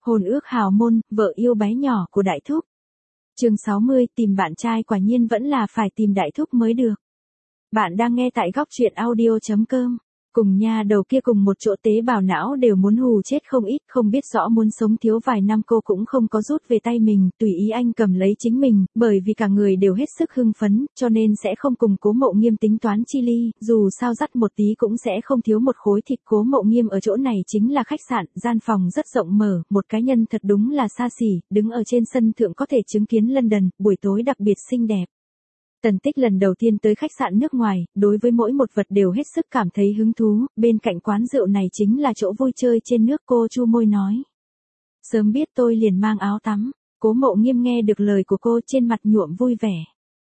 Hôn ước hào môn, vợ yêu bé nhỏ của Đại Thúc. Chương 60, tìm bạn trai quả nhiên vẫn là phải tìm Đại Thúc mới được. Bạn đang nghe tại góc truyện audio.com. Cùng nha đầu kia cùng một chỗ tế bào não đều muốn hù chết không ít, không biết rõ muốn sống thiếu vài năm cô cũng không có rút về tay mình, tùy ý anh cầm lấy chính mình, bởi vì cả người đều hết sức hưng phấn, cho nên sẽ không cùng Cố Mộ Nghiêm tính toán chi ly, dù sao dắt một tí cũng sẽ không thiếu một khối thịt. Cố Mộ Nghiêm ở chỗ này chính là khách sạn, gian phòng rất rộng mở, một cá nhân thật đúng là xa xỉ, đứng ở trên sân thượng có thể chứng kiến London, buổi tối đặc biệt xinh đẹp. Tần Tích lần đầu tiên tới khách sạn nước ngoài, đối với mỗi một vật đều hết sức cảm thấy hứng thú, bên cạnh quán rượu này chính là chỗ vui chơi trên nước. Cô chu môi nói. Sớm biết tôi liền mang áo tắm. Cố Mộ Nghiêm nghe được lời của cô trên mặt nhuộm vui vẻ.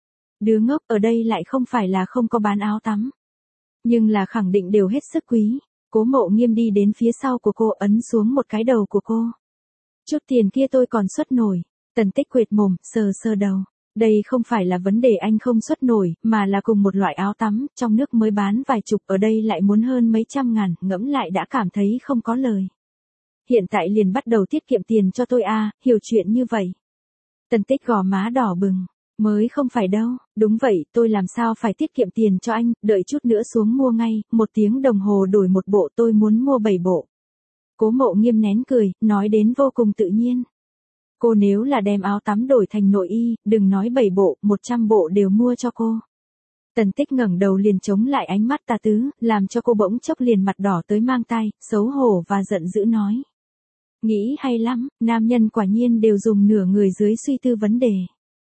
Đứa ngốc, ở đây lại không phải là không có bán áo tắm. Nhưng là khẳng định đều hết sức quý. Cố Mộ Nghiêm đi đến phía sau của cô ấn xuống một cái đầu của cô. Chút tiền kia tôi còn xuất nổi. Tần Tích quệt mồm, sờ sờ đầu. Đây không phải là vấn đề anh không xuất nổi, mà là cùng một loại áo tắm, trong nước mới bán vài chục, ở đây lại muốn hơn mấy trăm ngàn, ngẫm lại đã cảm thấy không có lời. Hiện tại liền bắt đầu tiết kiệm tiền cho tôi à, hiểu chuyện như vậy. Tần Tích gò má đỏ bừng, mới không phải đâu, đúng vậy, tôi làm sao phải tiết kiệm tiền cho anh, đợi chút nữa xuống mua ngay, 1 tiếng đồng hồ đổi một bộ, tôi muốn mua 7 bộ. Cố Mộ Nghiêm nén cười, nói đến vô cùng tự nhiên. Cô nếu là đem áo tắm đổi thành nội y, đừng nói 7 bộ, 100 bộ đều mua cho cô. Tần Tích ngẩng đầu liền chống lại ánh mắt tà tứ, làm cho cô bỗng chốc liền mặt đỏ tới mang tai, xấu hổ và giận dữ nói. Nghĩ hay lắm, nam nhân quả nhiên đều dùng nửa người dưới suy tư vấn đề.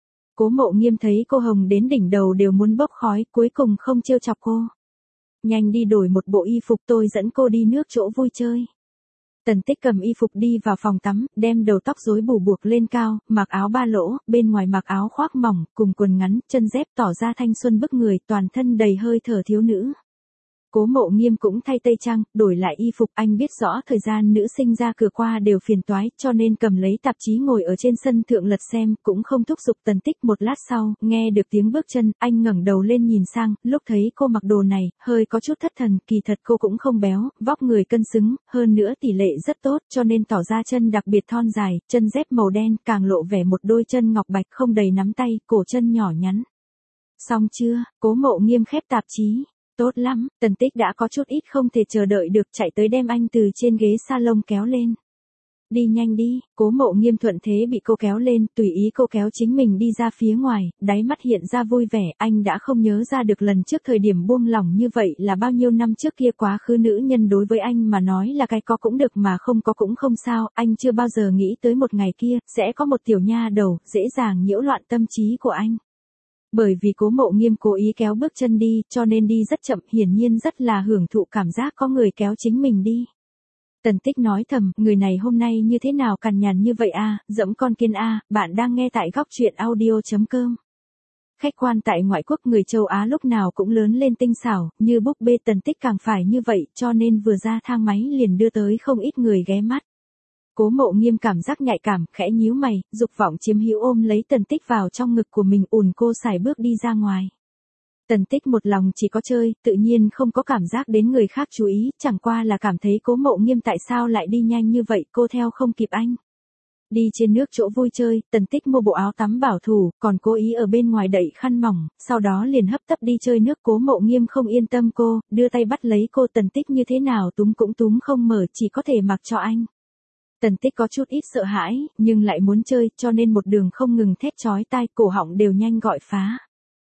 Cố Mộ Nghiêm thấy cô hồng đến đỉnh đầu đều muốn bốc khói, cuối cùng không trêu chọc cô. Nhanh đi đổi một bộ y phục, tôi dẫn cô đi nước chỗ vui chơi. Tần Tích cầm y phục đi vào phòng tắm, đem đầu tóc rối bù buộc lên cao, mặc áo ba lỗ, bên ngoài mặc áo khoác mỏng, cùng quần ngắn, chân dép tỏ ra thanh xuân bức người, toàn thân đầy hơi thở thiếu nữ. Cố Mộ Nghiêm cũng thay tây trang, đổi lại y phục, anh biết rõ thời gian nữ sinh ra cửa qua đều phiền toái, cho nên cầm lấy tạp chí ngồi ở trên sân thượng lật xem, cũng không thúc giục Tần Tích. Một lát sau, nghe được tiếng bước chân, anh ngẩng đầu lên nhìn sang, lúc thấy cô mặc đồ này, hơi có chút thất thần, kỳ thật cô cũng không béo, vóc người cân xứng, hơn nữa tỷ lệ rất tốt, cho nên tỏ ra chân đặc biệt thon dài, chân dép màu đen, càng lộ vẻ một đôi chân ngọc bạch không đầy nắm tay, cổ chân nhỏ nhắn. Xong chưa? Cố Mộ Nghiêm khép tạp chí. Tốt lắm, Tần Tích đã có chút ít không thể chờ đợi được, chạy tới đem anh từ trên ghế salon kéo lên. Đi nhanh đi, Cố Mộ Nghiêm thuận thế bị cô kéo lên, tùy ý cô kéo chính mình đi ra phía ngoài, đáy mắt hiện ra vui vẻ, anh đã không nhớ ra được lần trước thời điểm buông lỏng như vậy là bao nhiêu năm trước kia. Quá khứ nữ nhân đối với anh mà nói là cái có cũng được mà không có cũng không sao, anh chưa bao giờ nghĩ tới một ngày kia, sẽ có một tiểu nha đầu, dễ dàng nhiễu loạn tâm trí của anh. Bởi vì Cố Mộ Nghiêm cố ý kéo bước chân đi, cho nên đi rất chậm, hiển nhiên rất là hưởng thụ cảm giác có người kéo chính mình đi. Tần Tích nói thầm, người này hôm nay như thế nào cằn nhằn như vậy a, dẫm con kiên a. Bạn đang nghe tại góc truyện audio.com. Khách quan tại ngoại quốc, người châu Á lúc nào cũng lớn lên tinh xảo, như búp bê. Tần Tích càng phải như vậy, cho nên vừa ra thang máy liền đưa tới không ít người ghé mắt. Cố Mộ Nghiêm cảm giác nhạy cảm, khẽ nhíu mày, dục vọng chiếm hữu ôm lấy Tần Tích vào trong ngực của mình, ùn cô sải bước đi ra ngoài. Tần Tích một lòng chỉ có chơi, tự nhiên không có cảm giác đến người khác chú ý, chẳng qua là cảm thấy Cố Mộ Nghiêm tại sao lại đi nhanh như vậy, cô theo không kịp anh. Đi trên nước chỗ vui chơi, Tần Tích mua bộ áo tắm bảo thủ, còn cố ý ở bên ngoài đậy khăn mỏng, sau đó liền hấp tấp đi chơi nước. Cố Mộ Nghiêm không yên tâm cô, đưa tay bắt lấy cô. Tần Tích như thế nào túm cũng túm không mở, chỉ có thể mặc cho anh. Tần Tích có chút ít sợ hãi, nhưng lại muốn chơi, cho nên một đường không ngừng thét chói tai, cổ họng đều nhanh gọi phá.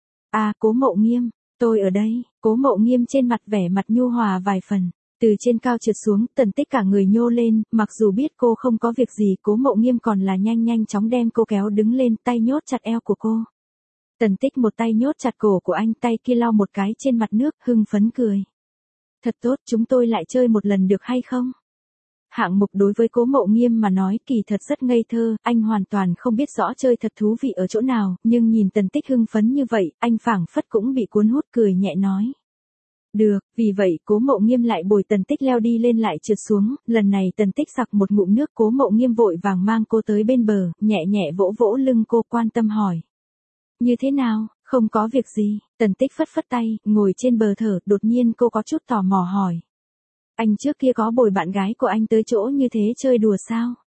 À, Cố Mộ Nghiêm, tôi ở đây. Cố Mộ Nghiêm trên mặt vẻ mặt nhu hòa vài phần. Từ trên cao trượt xuống, Tần Tích cả người nhô lên, mặc dù biết cô không có việc gì, Cố Mộ Nghiêm còn là nhanh chóng đem cô kéo đứng lên, tay nhốt chặt eo của cô. Tần Tích một tay nhốt chặt cổ của anh, tay kia lau một cái trên mặt nước, hưng phấn cười. Thật tốt, chúng tôi lại chơi một lần được hay không? Hạng mục đối với Cố Mộ Nghiêm mà nói kỳ thật rất ngây thơ, anh hoàn toàn không biết rõ chơi thật thú vị ở chỗ nào, nhưng nhìn Tần Tích hưng phấn như vậy, anh phảng phất cũng bị cuốn hút, cười nhẹ nói. Được, vì vậy Cố Mộ Nghiêm lại bồi Tần Tích leo đi lên lại trượt xuống, lần này Tần Tích sặc một ngụm nước. Cố Mộ Nghiêm vội vàng mang cô tới bên bờ, nhẹ nhẹ vỗ vỗ lưng cô, quan tâm hỏi. Như thế nào, không có việc gì. Tần Tích phất phất tay, ngồi trên bờ thở, đột nhiên cô có chút tò mò hỏi. Anh trước kia có bồi bạn gái của anh tới chỗ như thế chơi đùa sao?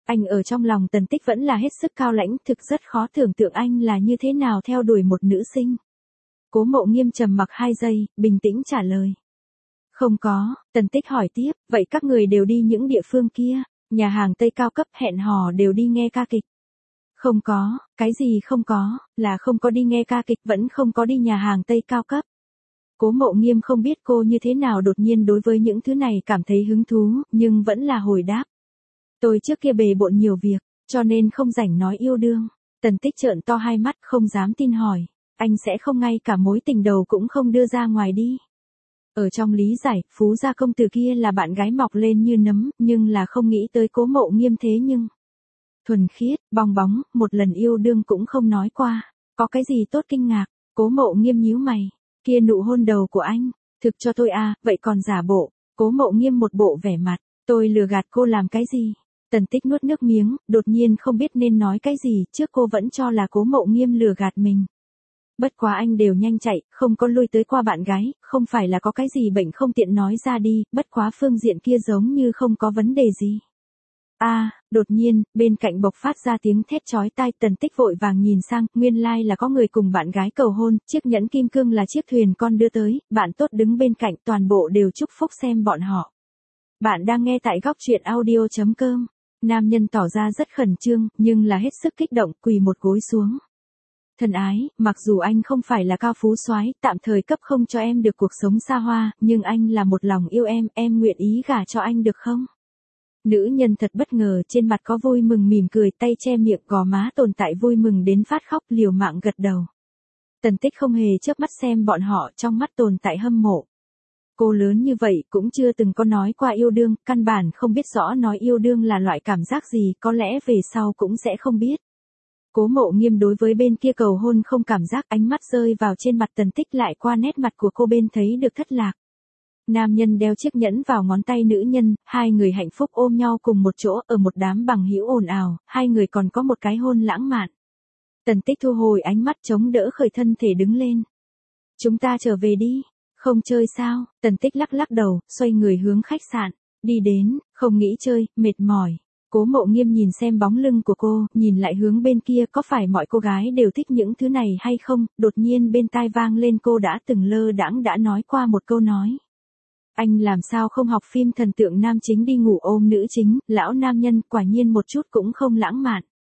Anh ở trong lòng Tần Tích vẫn là hết sức cao lãnh, thực rất khó tưởng tượng anh là như thế nào theo đuổi một nữ sinh. Cố Mộ Nghiêm trầm mặc 2 giây, bình tĩnh trả lời. Không có, Tần Tích hỏi tiếp, vậy các người đều đi những địa phương kia, nhà hàng Tây cao cấp hẹn hò đều đi nghe ca kịch. Không có, cái gì không có, là không có đi nghe ca kịch vẫn không có đi nhà hàng Tây cao cấp. Cố Mộ Nghiêm không biết cô như thế nào đột nhiên đối với những thứ này cảm thấy hứng thú, nhưng vẫn là hồi đáp. Tôi trước kia bề bộn nhiều việc, cho nên không rảnh nói yêu đương. Tần Tích trợn to hai mắt không dám tin hỏi, anh sẽ không ngay cả mối tình đầu cũng không đưa ra ngoài đi. Ở trong lý giải, Phú gia công tử kia là bạn gái mọc lên như nấm, nhưng là không nghĩ tới Cố Mộ Nghiêm thế nhưng. Thuần khiết, bong bóng, một lần yêu đương cũng không nói qua, có cái gì tốt kinh ngạc, Cố Mộ Nghiêm nhíu mày, kia nụ hôn đầu của anh, thực cho tôi à, vậy còn giả bộ, Cố Mộ Nghiêm một bộ vẻ mặt, tôi lừa gạt cô làm cái gì? Tần Tích nuốt nước miếng, đột nhiên không biết nên nói cái gì, trước cô vẫn cho là Cố Mộ Nghiêm lừa gạt mình. Bất quá anh đều nhanh chạy, không có lui tới qua bạn gái, không phải là có cái gì bệnh không tiện nói ra đi, bất quá phương diện kia giống như không có vấn đề gì. Đột nhiên, bên cạnh bộc phát ra tiếng thét chói tai, Tần Tích vội vàng nhìn sang, nguyên lai là có người cùng bạn gái cầu hôn, chiếc nhẫn kim cương là chiếc thuyền con đưa tới, bạn tốt đứng bên cạnh toàn bộ đều chúc phúc xem bọn họ. Bạn đang nghe tại góc truyện audio.com. Nam nhân tỏ ra rất khẩn trương, nhưng là hết sức kích động, quỳ một gối xuống. Thân ái, mặc dù anh không phải là cao phú soái, tạm thời cấp không cho em được cuộc sống xa hoa, nhưng anh là một lòng yêu em nguyện ý gả cho anh được không? Nữ nhân thật bất ngờ, trên mặt có vui mừng mỉm cười, tay che miệng, gò má tồn tại vui mừng đến phát khóc, liều mạng gật đầu. Tần Tích không hề chớp mắt xem bọn họ, trong mắt tồn tại hâm mộ. Cô lớn như vậy cũng chưa từng có nói qua yêu đương, căn bản không biết rõ nói yêu đương là loại cảm giác gì, có lẽ về sau cũng sẽ không biết. Cố Mộ Nghiêm đối với bên kia cầu hôn không cảm giác, ánh mắt rơi vào trên mặt Tần Tích lại qua nét mặt của cô bên thấy được thất lạc. Nam nhân đeo chiếc nhẫn vào ngón tay nữ nhân, hai người hạnh phúc ôm nhau cùng một chỗ ở một đám bằng hữu ồn ào, hai người còn có một cái hôn lãng mạn. Tần Tích thu hồi ánh mắt chống đỡ khởi thân thể đứng lên. Chúng ta trở về đi, không chơi sao? Tần Tích lắc lắc đầu, xoay người hướng khách sạn, đi đến, không nghĩ chơi, mệt mỏi. Cố Mộ Nghiêm nhìn xem bóng lưng của cô, nhìn lại hướng bên kia, có phải mọi cô gái đều thích những thứ này hay không? Đột nhiên bên tai vang lên cô đã từng lơ đãng đã nói qua một câu nói. Anh làm sao không học phim thần tượng nam chính đi ngủ ôm nữ chính, lão nam nhân, quả nhiên một chút cũng không lãng mạn.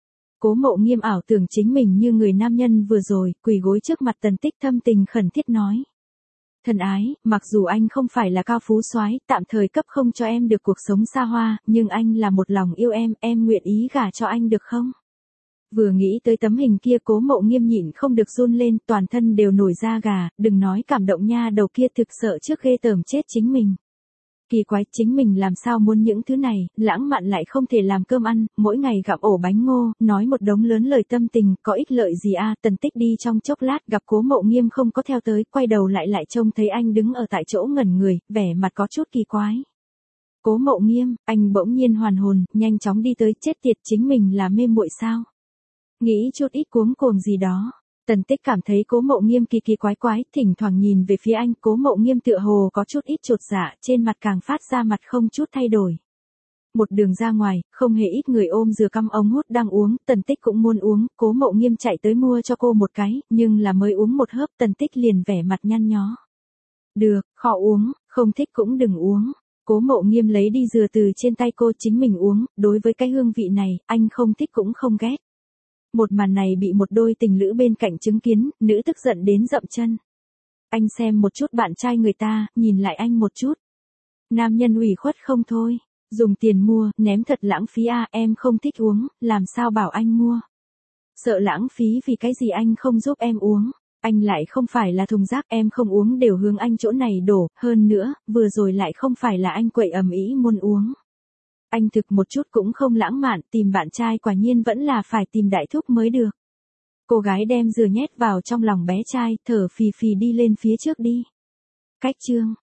Cố Mộ Nghiêm ảo tưởng chính mình như người nam nhân vừa rồi, quỳ gối trước mặt Tần Tích thâm tình khẩn thiết nói. Thân ái, mặc dù anh không phải là cao phú soái, tạm thời cấp không cho em được cuộc sống xa hoa, nhưng anh là một lòng yêu em nguyện ý gả cho anh được không? Vừa nghĩ tới tấm hình kia Cố Mộ Nghiêm nhịn không được run lên, toàn thân đều nổi da gà, đừng nói cảm động nha, đầu kia thực sợ trước ghê tởm chết chính mình. Kỳ quái, chính mình làm sao muốn những thứ này, lãng mạn lại không thể làm cơm ăn, mỗi ngày gặm ổ bánh ngô, nói một đống lớn lời tâm tình, có ích lợi gì à? Tần Tích đi trong chốc lát gặp Cố Mộ Nghiêm không có theo tới, quay đầu lại trông thấy anh đứng ở tại chỗ ngẩn người, vẻ mặt có chút kỳ quái. Cố Mộ Nghiêm, anh bỗng nhiên hoàn hồn, nhanh chóng đi tới, chết tiệt, chính mình là mê muội sao? Nghĩ chút ít cuống cuồng gì đó. Tần Tích cảm thấy Cố Mộ Nghiêm kỳ kỳ quái quái, thỉnh thoảng nhìn về phía anh, Cố Mộ Nghiêm tựa hồ có chút ít chột dạ, trên mặt càng phát ra mặt không chút thay đổi. Một đường ra ngoài, không hề ít người ôm dừa căm ống hút đang uống, Tần Tích cũng muốn uống, Cố Mộ Nghiêm chạy tới mua cho cô một cái, nhưng là mới uống một hớp Tần Tích liền vẻ mặt nhăn nhó. Được, khó uống, không thích cũng đừng uống. Cố Mộ Nghiêm lấy đi dừa từ trên tay cô, chính mình uống, đối với cái hương vị này, anh không thích cũng không ghét. Một màn này bị một đôi tình lữ bên cạnh chứng kiến, nữ tức giận đến dậm chân. Anh xem một chút bạn trai người ta, nhìn lại anh một chút. Nam nhân ủy khuất không thôi, dùng tiền mua, ném thật lãng phí à, em không thích uống, làm sao bảo anh mua. Sợ lãng phí vì cái gì anh không giúp em uống, anh lại không phải là thùng rác, em không uống đều hướng anh chỗ này đổ, hơn nữa, vừa rồi lại không phải là anh quậy ầm ĩ muốn uống. Anh thực một chút cũng không lãng mạn, tìm bạn trai quả nhiên vẫn là phải tìm đại thúc mới được. Cô gái đem dừa nhét vào trong lòng bé trai, thở phì phì đi lên phía trước đi. Cách chương